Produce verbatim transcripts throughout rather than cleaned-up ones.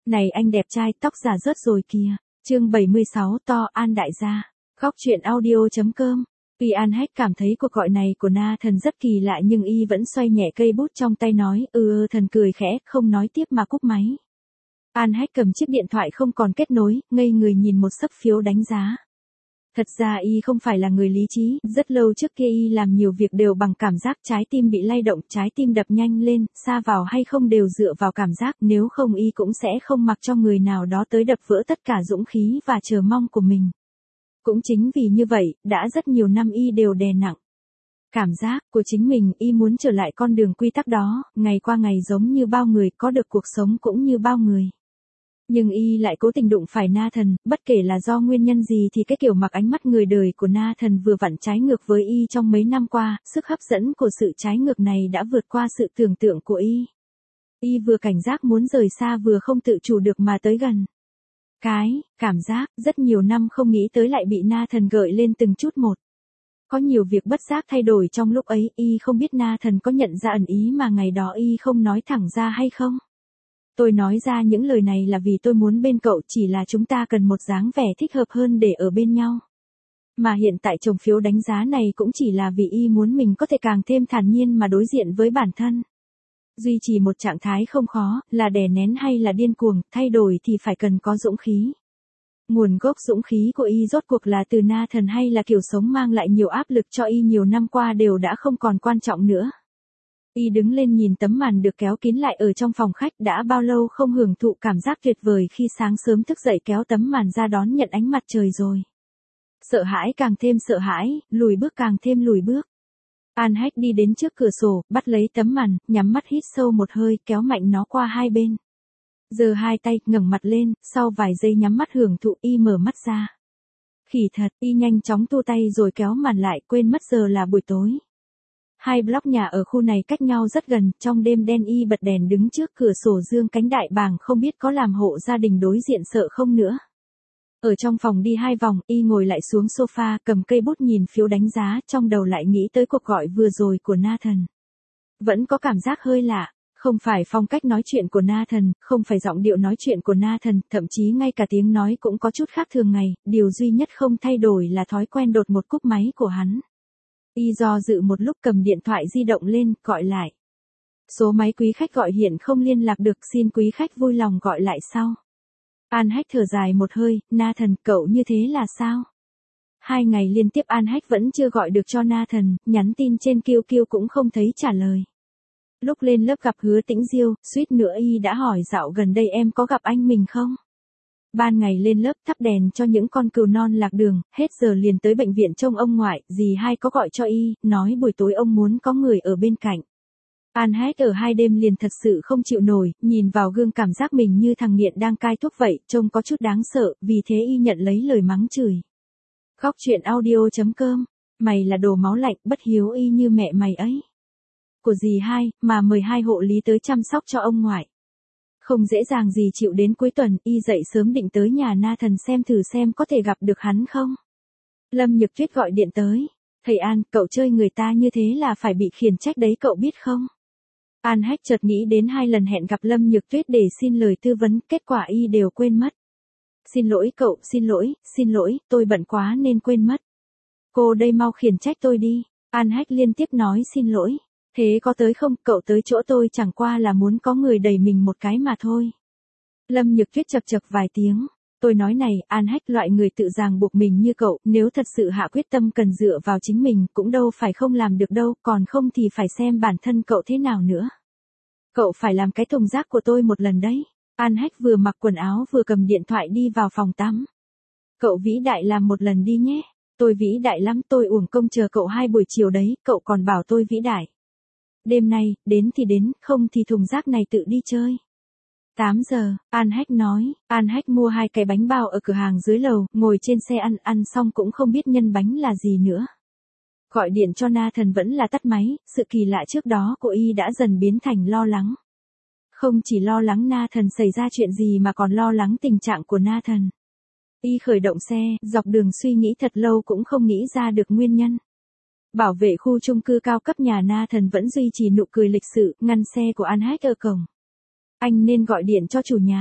Này anh đẹp trai, tóc giả rớt rồi kìa. Chương bảy mươi sáu to An đại gia. Khóc chuyện audio chấm com. Vì An Hách cảm thấy cuộc gọi này của Nathan rất kỳ lạ nhưng y vẫn xoay nhẹ cây bút trong tay nói, ừ thần cười khẽ, không nói tiếp mà cúp máy. An Hách cầm chiếc điện thoại không còn kết nối, ngây người nhìn một xấp phiếu đánh giá. Thật ra y không phải là người lý trí, rất lâu trước kia y làm nhiều việc đều bằng cảm giác, trái tim bị lay động, trái tim đập nhanh lên, sa vào hay không đều dựa vào cảm giác, nếu không y cũng sẽ không mặc cho người nào đó tới đập vỡ tất cả dũng khí và chờ mong của mình. Cũng chính vì như vậy, đã rất nhiều năm y đều đè nặng cảm giác của chính mình, y muốn trở lại con đường quy tắc đó, ngày qua ngày giống như bao người, có được cuộc sống cũng như bao người. Nhưng y lại cố tình đụng phải Nathan, bất kể là do nguyên nhân gì thì cái kiểu mặc ánh mắt người đời của Nathan vừa vặn trái ngược với y trong mấy năm qua, sức hấp dẫn của sự trái ngược này đã vượt qua sự tưởng tượng của y. Y vừa cảnh giác muốn rời xa vừa không tự chủ được mà tới gần. Cái, cảm giác, rất nhiều năm không nghĩ tới lại bị Nathan gợi lên từng chút một. Có nhiều việc bất giác thay đổi trong lúc ấy, y không biết Nathan có nhận ra ẩn ý mà ngày đó y không nói thẳng ra hay không. Tôi nói ra những lời này là vì tôi muốn bên cậu, chỉ là chúng ta cần một dáng vẻ thích hợp hơn để ở bên nhau. Mà hiện tại chồng phiếu đánh giá này cũng chỉ là vì y muốn mình có thể càng thêm thản nhiên mà đối diện với bản thân. Duy trì một trạng thái không khó, là đè nén hay là điên cuồng, thay đổi thì phải cần có dũng khí. Nguồn gốc dũng khí của y rốt cuộc là từ Nathan hay là kiểu sống mang lại nhiều áp lực cho y nhiều năm qua đều đã không còn quan trọng nữa. Y đứng lên nhìn tấm màn được kéo kín lại ở trong phòng khách, đã bao lâu không hưởng thụ cảm giác tuyệt vời khi sáng sớm thức dậy kéo tấm màn ra đón nhận ánh mặt trời rồi. Sợ hãi càng thêm sợ hãi, lùi bước càng thêm lùi bước. An Hách đi đến trước cửa sổ, bắt lấy tấm màn, nhắm mắt hít sâu một hơi, kéo mạnh nó qua hai bên. Giơ hai tay, ngẩng mặt lên, sau vài giây nhắm mắt hưởng thụ, y mở mắt ra. Khỉ thật, y nhanh chóng tu tay rồi kéo màn lại, quên mất giờ là buổi tối. Hai block nhà ở khu này cách nhau rất gần, trong đêm đen y bật đèn đứng trước cửa sổ dương cánh đại bàng, không biết có làm hộ gia đình đối diện sợ không nữa. Ở trong phòng đi hai vòng, y ngồi lại xuống sofa, cầm cây bút nhìn phiếu đánh giá, trong đầu lại nghĩ tới cuộc gọi vừa rồi của Nathan. Vẫn có cảm giác hơi lạ, không phải phong cách nói chuyện của Nathan, không phải giọng điệu nói chuyện của Nathan, thậm chí ngay cả tiếng nói cũng có chút khác thường ngày, điều duy nhất không thay đổi là thói quen đột một cúp máy của hắn. Y do dự một lúc cầm điện thoại di động lên, gọi lại. Số máy quý khách gọi hiện không liên lạc được, xin quý khách vui lòng gọi lại sau. An Hách thở dài một hơi, Nathan, cậu như thế là sao? Hai ngày liên tiếp An Hách vẫn chưa gọi được cho Nathan, nhắn tin trên Q Q cũng không thấy trả lời. Lúc lên lớp gặp Hứa Tĩnh Diêu, suýt nữa y đã hỏi dạo gần đây em có gặp anh mình không? Ban ngày lên lớp thắp đèn cho những con cừu non lạc đường, hết giờ liền tới bệnh viện trông ông ngoại, dì hai có gọi cho y, nói buổi tối ông muốn có người ở bên cạnh. An Hách ở hai đêm liền thật sự không chịu nổi, nhìn vào gương cảm giác mình như thằng nghiện đang cai thuốc vậy, trông có chút đáng sợ, vì thế y nhận lấy lời mắng chửi. Khóc chuyện audio chấm com, mày là đồ máu lạnh, bất hiếu y như mẹ mày ấy. Của dì hai, mà mời hai hộ lý tới chăm sóc cho ông ngoại. Không dễ dàng gì chịu đến cuối tuần, y dậy sớm định tới nhà Nathan xem thử xem có thể gặp được hắn không. Lâm Nhược Tuyết gọi điện tới. Thầy An, cậu chơi người ta như thế là phải bị khiển trách đấy cậu biết không? An Hách chợt nghĩ đến hai lần hẹn gặp Lâm Nhược Tuyết để xin lời tư vấn, kết quả y đều quên mất. Xin lỗi cậu, xin lỗi, xin lỗi, tôi bận quá nên quên mất. Cô đây mau khiển trách tôi đi. An Hách liên tiếp nói xin lỗi. Thế có tới không, cậu tới chỗ tôi chẳng qua là muốn có người đẩy mình một cái mà thôi. Lâm Nhược Tuyết chập chập vài tiếng. Tôi nói này, An Hách, loại người tự ràng buộc mình như cậu, nếu thật sự hạ quyết tâm cần dựa vào chính mình, cũng đâu phải không làm được đâu, còn không thì phải xem bản thân cậu thế nào nữa. Cậu phải làm cái thùng rác của tôi một lần đấy. An Hách vừa mặc quần áo vừa cầm điện thoại đi vào phòng tắm. Cậu vĩ đại làm một lần đi nhé. Tôi vĩ đại lắm, tôi uổng công chờ cậu hai buổi chiều đấy, cậu còn bảo tôi vĩ đại. Đêm nay, đến thì đến, không thì thùng rác này tự đi chơi. tám giờ, An Hách nói, An Hách mua hai cái bánh bao ở cửa hàng dưới lầu, ngồi trên xe ăn, ăn xong cũng không biết nhân bánh là gì nữa. Gọi điện cho Nathan vẫn là tắt máy, sự kỳ lạ trước đó của y đã dần biến thành lo lắng. Không chỉ lo lắng Nathan xảy ra chuyện gì mà còn lo lắng tình trạng của Nathan. Y khởi động xe, dọc đường suy nghĩ thật lâu cũng không nghĩ ra được nguyên nhân. Bảo vệ khu chung cư cao cấp nhà Nathan vẫn duy trì nụ cười lịch sự, ngăn xe của An Hách ở cổng. Anh nên gọi điện cho chủ nhà.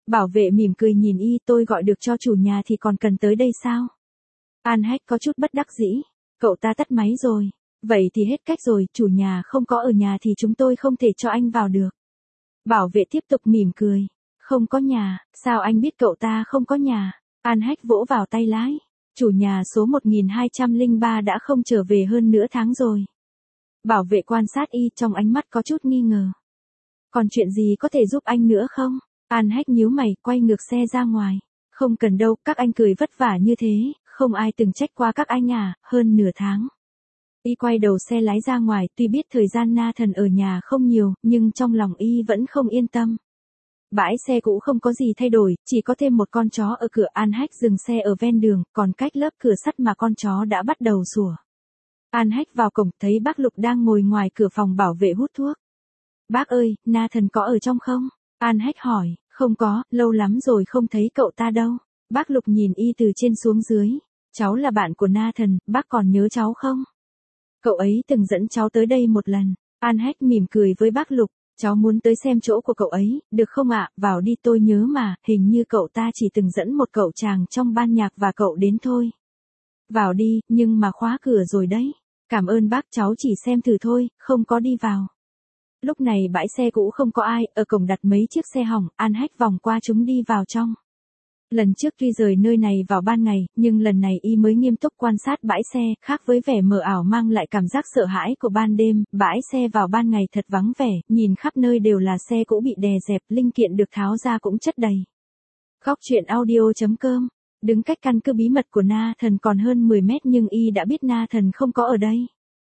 Bảo vệ mỉm cười nhìn y, tôi gọi được cho chủ nhà thì còn cần tới đây sao? An Hách có chút bất đắc dĩ. Cậu ta tắt máy rồi. Vậy thì hết cách rồi, chủ nhà không có ở nhà thì chúng tôi không thể cho anh vào được. Bảo vệ tiếp tục mỉm cười. Không có nhà, sao anh biết cậu ta không có nhà? An Hách vỗ vào tay lái. Chủ nhà số một nghìn hai trăm lẻ ba đã không trở về hơn nửa tháng rồi. Bảo vệ quan sát y, trong ánh mắt có chút nghi ngờ. Còn chuyện gì có thể giúp anh nữa không? An Hách nhíu mày, quay ngược xe ra ngoài. Không cần đâu, các anh cười vất vả như thế, không ai từng trách qua các anh à, hơn nửa tháng. Y quay đầu xe lái ra ngoài, tuy biết thời gian Nathan ở nhà không nhiều, nhưng trong lòng y vẫn không yên tâm. Bãi xe cũ không có gì thay đổi, chỉ có thêm một con chó ở cửa. An Hách dừng xe ở ven đường, còn cách lớp cửa sắt mà con chó đã bắt đầu sủa. An Hách vào cổng, thấy bác Lục đang ngồi ngoài cửa phòng bảo vệ hút thuốc. Bác ơi, Nathan có ở trong không? An Hách hỏi. Không có, lâu lắm rồi không thấy cậu ta đâu. Bác Lục nhìn y từ trên xuống dưới. Cháu là bạn của Nathan, bác còn nhớ cháu không? Cậu ấy từng dẫn cháu tới đây một lần. An Hách mỉm cười với bác Lục. Cháu muốn tới xem chỗ của cậu ấy, được không ạ? Vào đi, tôi nhớ mà, hình như cậu ta chỉ từng dẫn một cậu chàng trong ban nhạc và cậu đến thôi. Vào đi, nhưng mà khóa cửa rồi đấy. Cảm ơn bác, cháu chỉ xem thử thôi, không có đi vào. Lúc này bãi xe cũ không có ai, ở cổng đặt mấy chiếc xe hỏng. An Hách vòng qua chúng đi vào trong. Lần trước tuy rời nơi này vào ban ngày, nhưng lần này y mới nghiêm túc quan sát bãi xe, khác với vẻ mờ ảo mang lại cảm giác sợ hãi của ban đêm. Bãi xe vào ban ngày thật vắng vẻ, nhìn khắp nơi đều là xe cũ bị đè dẹp, linh kiện được tháo ra cũng chất đầy. Góc truyện audio chấm com. Đứng cách căn cứ bí mật của Nathan còn hơn mười mét nhưng y đã biết Nathan không có ở đây.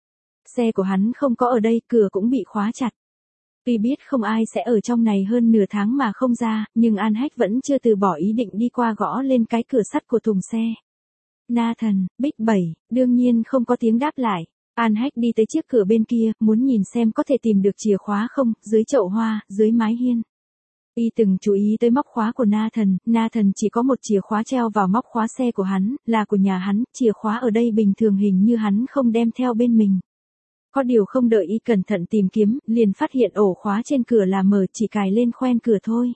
Xe của hắn không có ở đây, cửa cũng bị khóa chặt. Tuy biết không ai sẽ ở trong này hơn nửa tháng mà không ra, nhưng An Hách vẫn chưa từ bỏ ý định đi qua gõ lên cái cửa sắt của thùng xe. Nathan, Big bảy, đương nhiên không có tiếng đáp lại. An Hách đi tới chiếc cửa bên kia, muốn nhìn xem có thể tìm được chìa khóa không, dưới chậu hoa, dưới mái hiên. Y từng chú ý tới móc khóa của Nathan, Nathan chỉ có một chìa khóa treo vào móc khóa xe của hắn, là của nhà hắn, chìa khóa ở đây bình thường hình như hắn không đem theo bên mình. Có điều không đợi y cẩn thận tìm kiếm, liền phát hiện ổ khóa trên cửa là mở, chỉ cài lên khoen cửa thôi.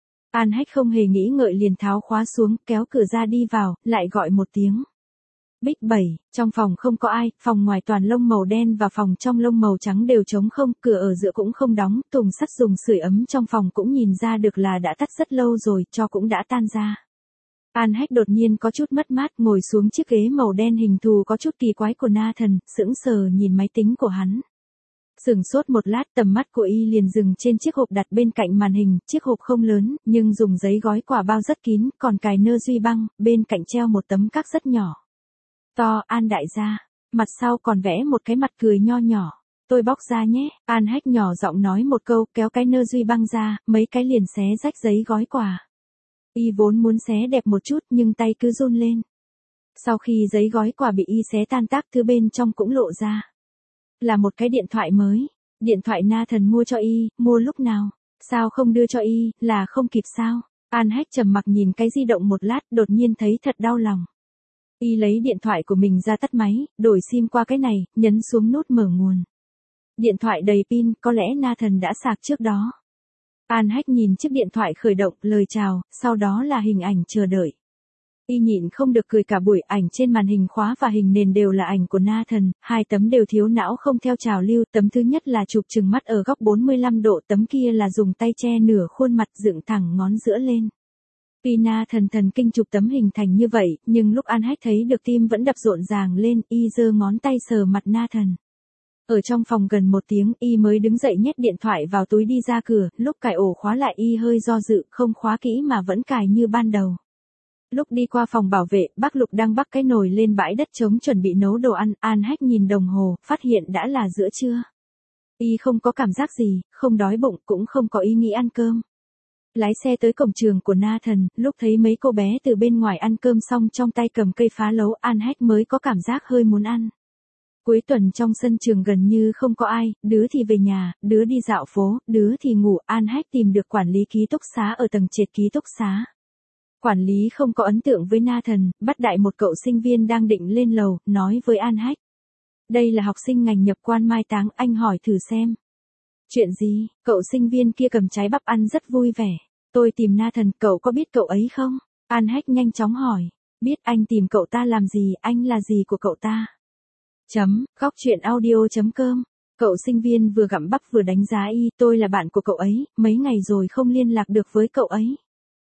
An Hách không hề nghĩ ngợi liền tháo khóa xuống, kéo cửa ra đi vào, lại gọi một tiếng. Big bảy, trong phòng không có ai, phòng ngoài toàn lông màu đen và phòng trong lông màu trắng đều trống không, cửa ở giữa cũng không đóng, thùng sắt dùng sưởi ấm trong phòng cũng nhìn ra được là đã tắt rất lâu rồi, tro cũng đã tan ra. An Hách đột nhiên có chút mất mát, ngồi xuống chiếc ghế màu đen hình thù có chút kỳ quái của Nathan, sững sờ nhìn máy tính của hắn. Sửng sốt một lát, tầm mắt của y liền dừng trên chiếc hộp đặt bên cạnh màn hình, chiếc hộp không lớn, nhưng dùng giấy gói quả bao rất kín, còn cài nơ duy băng, bên cạnh treo một tấm các rất nhỏ. To, An đại gia, mặt sau còn vẽ một cái mặt cười nho nhỏ. Tôi bóc ra nhé, An Hách nhỏ giọng nói một câu, kéo cái nơ duy băng ra, mấy cái liền xé rách giấy gói quà. Y vốn muốn xé đẹp một chút nhưng tay cứ run lên. Sau khi giấy gói quà bị y xé tan tác, thứ bên trong cũng lộ ra. Là một cái điện thoại mới. Điện thoại Nathan mua cho y, mua lúc nào? Sao không đưa cho y, là không kịp sao? An Hách trầm mặc nhìn cái di động một lát, đột nhiên thấy thật đau lòng. Y lấy điện thoại của mình ra tắt máy, đổi sim qua cái này, nhấn xuống nút mở nguồn. Điện thoại đầy pin, có lẽ Nathan đã sạc trước đó. An Hách nhìn chiếc điện thoại khởi động, lời chào, sau đó là hình ảnh chờ đợi. Y nhịn không được cười cả buổi, ảnh trên màn hình khóa và hình nền đều là ảnh của Nathan, hai tấm đều thiếu não không theo trào lưu, tấm thứ nhất là chụp chừng mắt ở góc bốn mươi lăm độ, tấm kia là dùng tay che nửa khuôn mặt dựng thẳng ngón giữa lên. Tuy Nathan thần kinh chụp tấm hình thành như vậy, nhưng lúc An Hách thấy được tim vẫn đập rộn ràng lên, y giơ ngón tay sờ mặt Nathan. Ở trong phòng gần một tiếng, y mới đứng dậy nhét điện thoại vào túi đi ra cửa, lúc cài ổ khóa lại y hơi do dự, không khóa kỹ mà vẫn cài như ban đầu. Lúc đi qua phòng bảo vệ, bác Lục đang bắc cái nồi lên bãi đất trống chuẩn bị nấu đồ ăn, An Hách nhìn đồng hồ, phát hiện đã là giữa trưa. Y không có cảm giác gì, không đói bụng, cũng không có ý nghĩ ăn cơm. Lái xe tới cổng trường của Nathan, lúc thấy mấy cô bé từ bên ngoài ăn cơm xong trong tay cầm cây phá lấu, An Hách mới có cảm giác hơi muốn ăn. Cuối tuần trong sân trường gần như không có ai, đứa thì về nhà, đứa đi dạo phố, đứa thì ngủ. An Hách tìm được quản lý ký túc xá ở tầng trệt ký túc xá. Quản lý không có ấn tượng với Nathan, bắt đại một cậu sinh viên đang định lên lầu, nói với An Hách. Đây là học sinh ngành nhập quan mai táng, anh hỏi thử xem. Chuyện gì? Cậu sinh viên kia cầm trái bắp ăn rất vui vẻ. Tôi tìm Nathan, cậu có biết cậu ấy không? An Hách nhanh chóng hỏi. Biết. Anh tìm cậu ta làm gì, anh là gì của cậu ta? Chấm, góc chuyện audio chấm com. Cậu sinh viên vừa gặm bắp vừa đánh giá y, tôi là bạn của cậu ấy, mấy ngày rồi không liên lạc được với cậu ấy.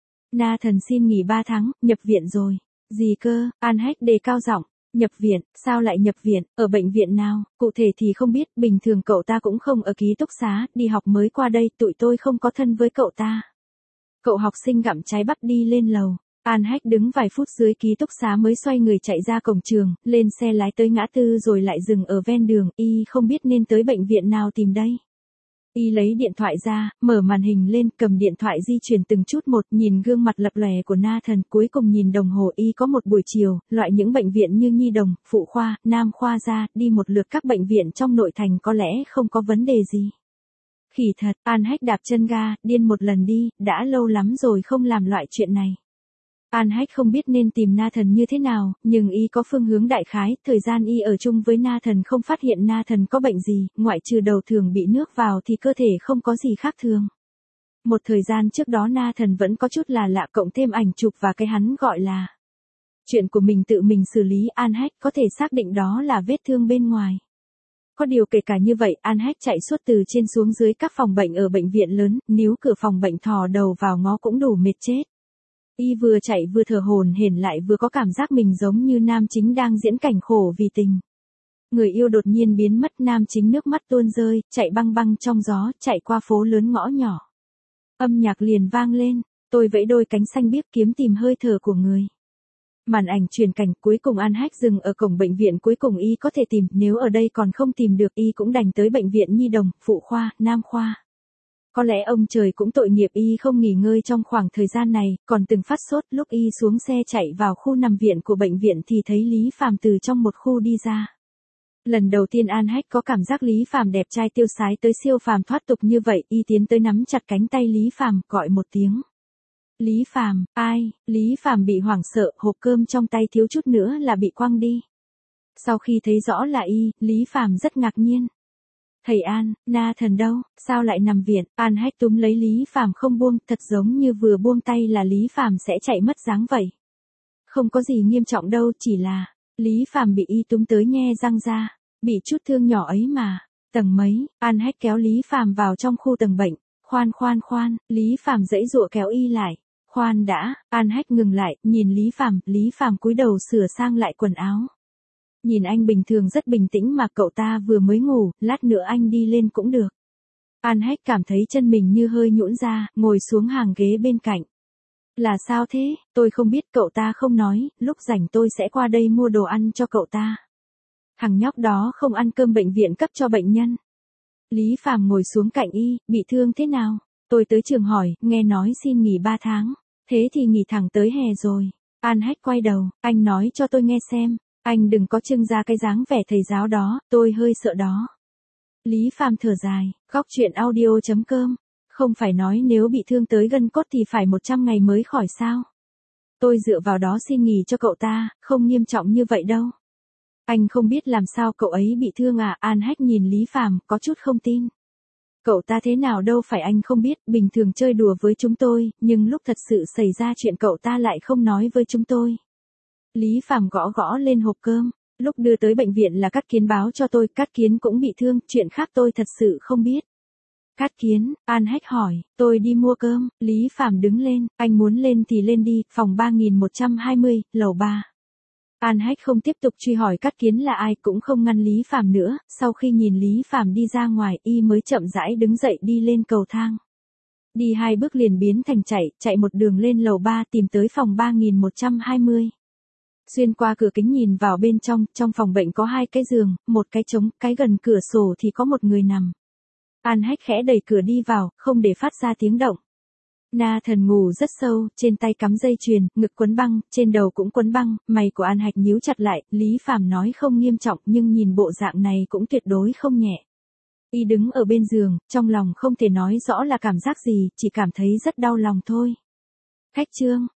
Nathan xin nghỉ ba tháng, nhập viện rồi. Gì cơ? An Hách đề cao giọng. Nhập viện, sao lại nhập viện, ở bệnh viện nào, cụ thể thì không biết, bình thường cậu ta cũng không ở ký túc xá, đi học mới qua đây, tụi tôi không có thân với cậu ta. Cậu học sinh gặm trái bắp đi lên lầu. An Hách đứng vài phút dưới ký túc xá mới xoay người chạy ra cổng trường, lên xe lái tới ngã tư rồi lại dừng ở ven đường, y không biết nên tới bệnh viện nào tìm đây. Y lấy điện thoại ra, mở màn hình lên, cầm điện thoại di chuyển từng chút một, nhìn gương mặt lập lòe của Nathan, cuối cùng nhìn đồng hồ y có một buổi chiều, loại những bệnh viện như Nhi đồng, Phụ khoa, Nam khoa ra, đi một lượt các bệnh viện trong nội thành có lẽ không có vấn đề gì. Khỉ thật, An Hách đạp chân ga, điên một lần đi, đã lâu lắm rồi không làm loại chuyện này. An Hách không biết nên tìm Nathan như thế nào, nhưng y có phương hướng đại khái, thời gian y ở chung với Nathan không phát hiện Nathan có bệnh gì, ngoại trừ đầu thường bị nước vào thì cơ thể không có gì khác thường. Một thời gian trước đó Nathan vẫn có chút là lạ, cộng thêm ảnh chụp và cái hắn gọi là chuyện của mình tự mình xử lý, An Hách có thể xác định đó là vết thương bên ngoài. Có điều kể cả như vậy, An Hách chạy suốt từ trên xuống dưới các phòng bệnh ở bệnh viện lớn, níu cửa phòng bệnh thò đầu vào ngó cũng đủ mệt chết. Y vừa chạy vừa thở hổn hển, lại vừa có cảm giác mình giống như nam chính đang diễn cảnh khổ vì tình. Người yêu đột nhiên biến mất, nam chính nước mắt tuôn rơi, chạy băng băng trong gió, chạy qua phố lớn ngõ nhỏ. Âm nhạc liền vang lên, tôi vẫy đôi cánh xanh biếc kiếm tìm hơi thở của người. Màn ảnh truyền cảnh, cuối cùng An Hách dừng ở cổng bệnh viện, cuối cùng y có thể tìm, nếu ở đây còn không tìm được y cũng đành tới bệnh viện Nhi đồng, Phụ khoa, Nam khoa. Có lẽ ông trời cũng tội nghiệp y không nghỉ ngơi trong khoảng thời gian này, còn từng phát sốt, lúc y xuống xe chạy vào khu nằm viện của bệnh viện thì thấy Lý Phàm từ trong một khu đi ra. Lần đầu tiên An Hách có cảm giác Lý Phàm đẹp trai tiêu sái tới siêu phàm thoát tục như vậy, y tiến tới nắm chặt cánh tay Lý Phàm, gọi một tiếng. Lý Phàm, ai? Lý Phàm bị hoảng sợ, hộp cơm trong tay thiếu chút nữa là bị quăng đi. Sau khi thấy rõ là y, Lý Phàm rất ngạc nhiên. Thầy An, Nathan đâu, sao lại nằm viện? An Hách túm lấy Lý Phàm không buông, thật giống như vừa buông tay là Lý Phàm sẽ chạy mất dáng vậy. Không có gì nghiêm trọng đâu, chỉ là Lý Phàm bị y túm tới nhe răng ra, bị chút thương nhỏ ấy mà. Tầng mấy? An Hách kéo Lý Phàm vào trong khu tầng bệnh. Khoan khoan khoan, Lý Phàm giãy giụa kéo y lại. Khoan đã, An Hách ngừng lại, nhìn Lý Phàm, Lý Phàm cúi đầu sửa sang lại quần áo. Nhìn anh bình thường rất bình tĩnh mà cậu ta vừa mới ngủ, lát nữa anh đi lên cũng được. An Hách cảm thấy chân mình như hơi nhũn ra, ngồi xuống hàng ghế bên cạnh. Là sao thế, tôi không biết, cậu ta không nói, lúc rảnh tôi sẽ qua đây mua đồ ăn cho cậu ta. Thằng nhóc đó không ăn cơm bệnh viện cấp cho bệnh nhân. Lý Phàm ngồi xuống cạnh y, bị thương thế nào? Tôi tới trường hỏi, nghe nói xin nghỉ ba tháng. Thế thì nghỉ thẳng tới hè rồi. An Hách quay đầu, anh nói cho tôi nghe xem. Anh đừng có trưng ra cái dáng vẻ thầy giáo đó, tôi hơi sợ đó. Lý Phàm thở dài, góc chuyện audio chấm com. Không phải nói nếu bị thương tới gân cốt thì phải một trăm ngày mới khỏi sao? Tôi dựa vào đó xin nghỉ cho cậu ta, không nghiêm trọng như vậy đâu. Anh không biết làm sao cậu ấy bị thương à? An Hách nhìn Lý Phàm, có chút không tin. Cậu ta thế nào đâu phải anh không biết, bình thường chơi đùa với chúng tôi, nhưng lúc thật sự xảy ra chuyện cậu ta lại không nói với chúng tôi. Lý Phàm gõ gõ lên hộp cơm, lúc đưa tới bệnh viện là Cát Kiến báo cho tôi, Cát Kiến cũng bị thương, chuyện khác tôi thật sự không biết. Cát Kiến, An Hách hỏi, tôi đi mua cơm, Lý Phàm đứng lên, anh muốn lên thì lên đi, phòng ba nghìn một trăm hai mươi, lầu ba. An Hách không tiếp tục truy hỏi Cát Kiến là ai, cũng không ngăn Lý Phàm nữa, sau khi nhìn Lý Phàm đi ra ngoài, y mới chậm rãi đứng dậy đi lên cầu thang. Đi hai bước liền biến thành chạy, chạy một đường lên lầu ba tìm tới phòng ba nghìn một trăm hai mươi. Xuyên qua cửa kính nhìn vào bên trong, trong phòng bệnh có hai cái giường, một cái trống, cái gần cửa sổ thì có một người nằm. An Hách khẽ đẩy cửa đi vào, không để phát ra tiếng động. Nathan ngủ rất sâu, trên tay cắm dây chuyền, ngực quấn băng, trên đầu cũng quấn băng, mày của An Hách nhíu chặt lại, Lý Phàm nói không nghiêm trọng nhưng nhìn bộ dạng này cũng tuyệt đối không nhẹ. Y đứng ở bên giường, trong lòng không thể nói rõ là cảm giác gì, chỉ cảm thấy rất đau lòng thôi. Khách trương,